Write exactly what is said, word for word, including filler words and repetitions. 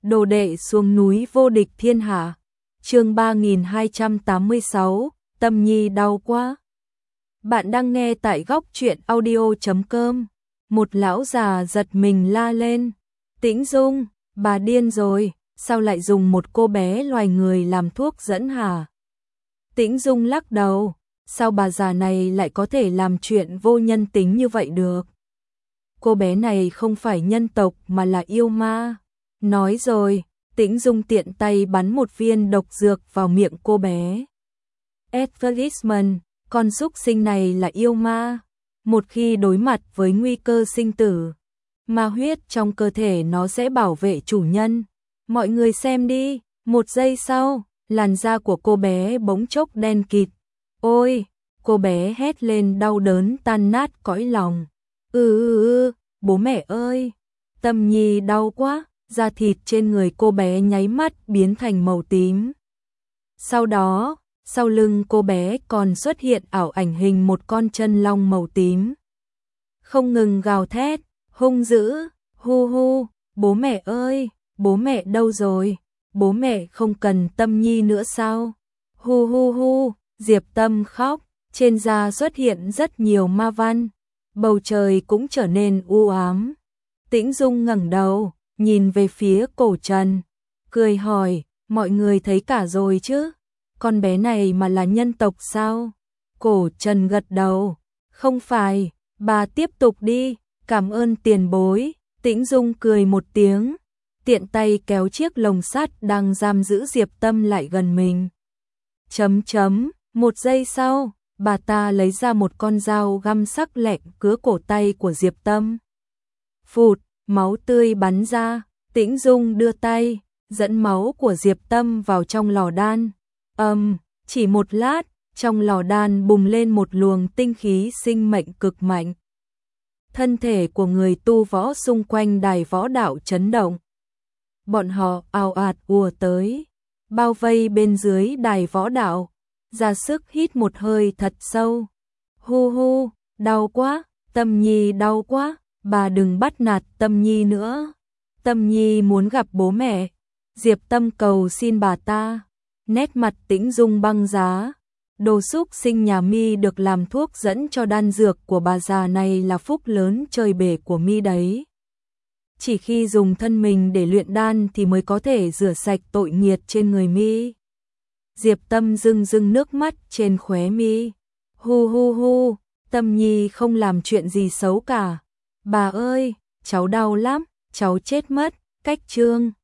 Đồ đệ xuống núi vô địch thiên hạ. Chương ba nghìn hai trăm tám mươi sáu, Tâm Nhi đau quá. Bạn đang nghe tại góc truyện audio chấm com. Một lão già giật mình la lên. Tĩnh Dung, bà điên rồi, sao lại dùng một cô bé loài người làm thuốc dẫn hả? Tĩnh Dung lắc đầu, sao bà già này lại có thể làm chuyện vô nhân tính như vậy được? Cô bé này không phải nhân tộc mà là yêu ma. Nói rồi, Tĩnh Dung tiện tay bắn một viên độc dược vào miệng cô bé. Advertisement, con súc sinh này là yêu ma. Một khi đối mặt với nguy cơ sinh tử, ma huyết trong cơ thể nó sẽ bảo vệ chủ nhân. Mọi người xem đi, một giây sau, làn da của cô bé bỗng chốc đen kịt. Ôi, cô bé hét lên đau đớn tan nát cõi lòng. Ừ ừ ừ, bố mẹ ơi, Tâm Nhi đau quá. Da thịt trên người cô bé nháy mắt biến thành màu tím. Sau đó, sau lưng cô bé còn xuất hiện ảo ảnh hình một con chân long màu tím. Không ngừng gào thét, hung dữ, hu hu, bố mẹ ơi, bố mẹ đâu rồi? Bố mẹ không cần Tâm Nhi nữa sao? Hu hu hu, Diệp Tâm khóc, trên da xuất hiện rất nhiều ma văn, bầu trời cũng trở nên u ám. Tĩnh Dung ngẩng đầu, nhìn về phía Cổ Trần, cười hỏi, mọi người thấy cả rồi chứ? Con bé này mà là nhân tộc sao? Cổ Trần gật đầu, không phải, bà tiếp tục đi, cảm ơn tiền bối. Tĩnh Dung cười một tiếng, tiện tay kéo chiếc lồng sắt đang giam giữ Diệp Tâm lại gần mình. Chấm chấm, một giây sau, bà ta lấy ra một con dao găm sắc lẹm cứa cổ tay của Diệp Tâm. Phụt, máu tươi bắn ra, Tĩnh Dung đưa tay, dẫn máu của Diệp Tâm vào trong lò đan. Ầm, um, chỉ một lát, trong lò đan bùng lên một luồng tinh khí sinh mệnh cực mạnh. Thân thể của người tu võ xung quanh đài võ đạo chấn động. Bọn họ ào ạt ùa tới, bao vây bên dưới đài võ đạo, ra sức hít một hơi thật sâu. Hu hu, đau quá, Tâm Nhi đau quá. Bà đừng bắt nạt Tâm Nhi nữa. Tâm Nhi muốn gặp bố mẹ. Diệp Tâm cầu xin bà ta. Nét mặt Tĩnh Dung băng giá. Đồ xúc sinh nhà mi được làm thuốc dẫn cho đan dược của bà già này là phúc lớn trời bể của mi đấy. Chỉ khi dùng thân mình để luyện đan thì mới có thể rửa sạch tội nghiệt trên người mi. Diệp Tâm rưng rưng nước mắt trên khóe mi. Hu hu hu, Tâm Nhi không làm chuyện gì xấu cả. Bà ơi, cháu đau lắm, cháu chết mất. Cách chương